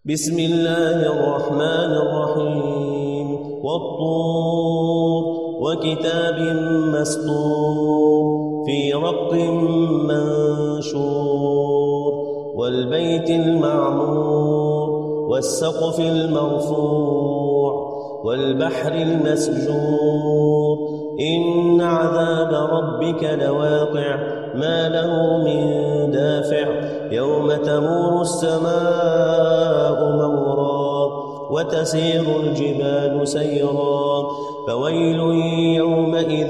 بسم الله الرحمن الرحيم والطور وكتاب مسطور في رق منشور والبيت المعمور والسقف المرفوع والبحر المسجور إن عذاب ربك لواقع ما له من دافع يوم تمور السماء مورا وتسير الجبال سيرا فويل يومئذ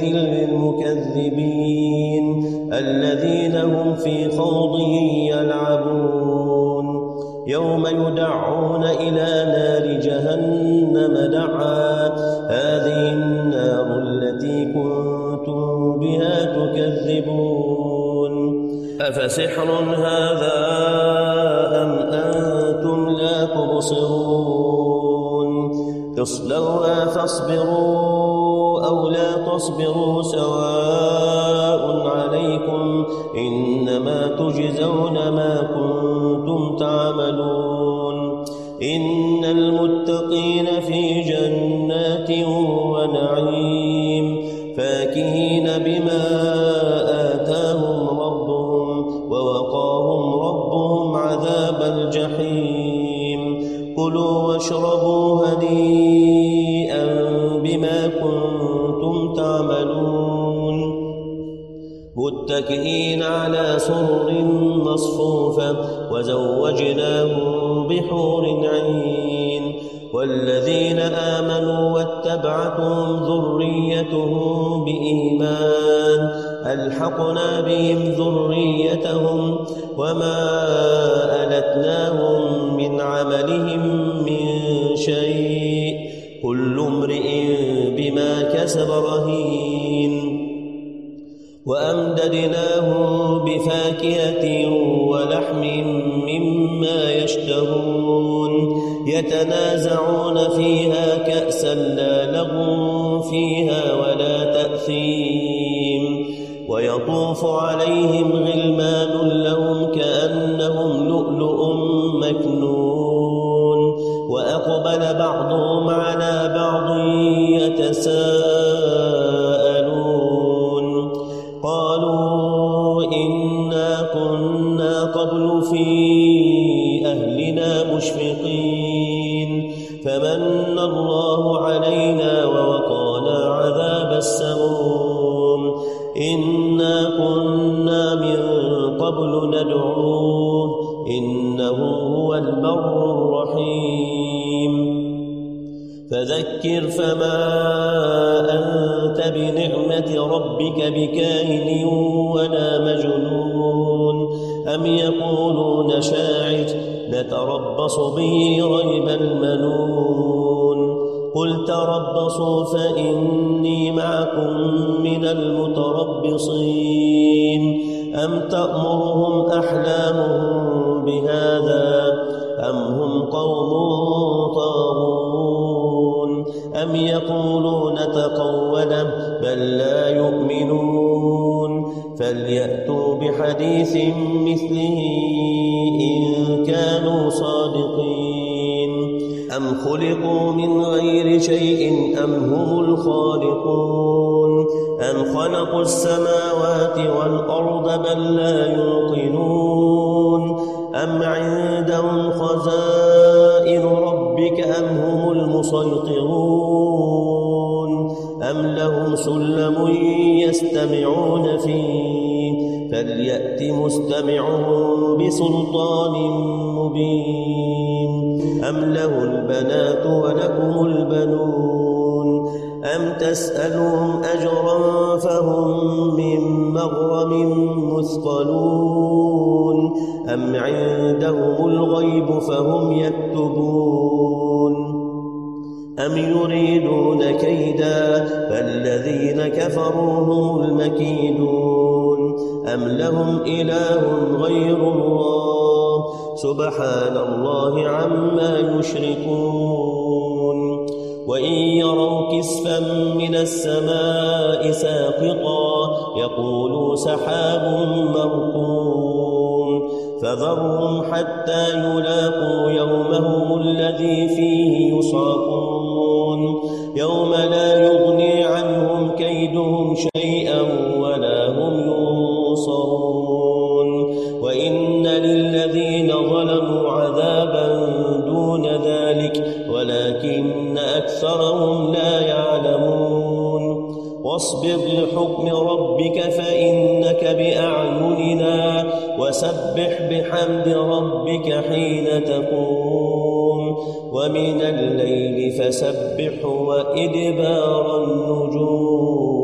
للمكذبين الذين هم في خوض يلعبون يوم يدعون إلى نار جهنم دعا هذه النار التي كنتم بها تكذبون أفسحر هذا أم أنتم لا تبصرون تصلوها فاصبروا أو لا تصبروا سواء عليكم إنما تجزون ما كنتم تعملون إن المتقين في جنات ونعيم فاكهين بما آتاهم ربهم ووقاهم ربهم عذاب الجحيم كلوا واشربوا هنيئا بما كنتم تعملون متكئين على سرر مصفوفة وزوجناهم بحور عين والذين آمنوا واتبعتهم ذريتهم بإيمان ألحقنا بهم ذريتهم وما ألتناهم من عملهم من شيء كل امرئ بما كسب رهين وأمددناهم بفاكهة ولحم مما يشتهون يتنازعون فيها كأسا لا لغو فيها ولا تأثيم ويطوف عليهم غلمان لهم كأنهم لؤلؤ مكنون وأقبل بعضهم على بعض يتساءلون قالوا إنا كنا قبل في أهلنا مشفقين فمن الله علينا ووقانا عذاب السموم إنا كنا من قبل ندعوه إنه هو البر الرحيم فذكر فما أنت بنعمة ربك بكاهن ولا مجنون أم يقولون شاعر نتربص به ريب المنون قل تربصوا فإني معكم من المتربصين أم تأمرهم أحلامهم بهذا أم هم قوم طاغون أم يقولون تقوله بل لا يؤمنون فليأتوا بحديث مثله إن كانوا صادقين أم خلقوا من غير شيء أم هم الخالقون أم خلقوا السماوات والأرض بل لا يوقنون أم عندهم خزائن ربك أم هم المسيطرون أم لهم سلم يستمعون فيه فليأت مستمعهم بسلطان مبين أم له البنات ولكم البنون أم تسألهم أجرا فهم من مغرم مثقلون أم عندهم الغيب فهم يكتبون أم يريدون كيدا فالذين كفروا هم المكيدون أم لهم إله غير الله سبحان الله عما يشركون وإن يروا كسفا من السماء ساقطا يقولوا سحاب مركوم فذرهم حتى يلاقوا يومهم الذي فيه يصعقون يوم لا يغني عنهم كيدهم شيئا ولا هم ينصرون وإن للذين ظلموا عذابا دون ذلك ولكن أكثرهم لا يعلمون واصبر لحكم ربك فإنك بأعيننا وسبح بحمد ربك حين تقوم ومن الليل فسبح وإدبار النجوم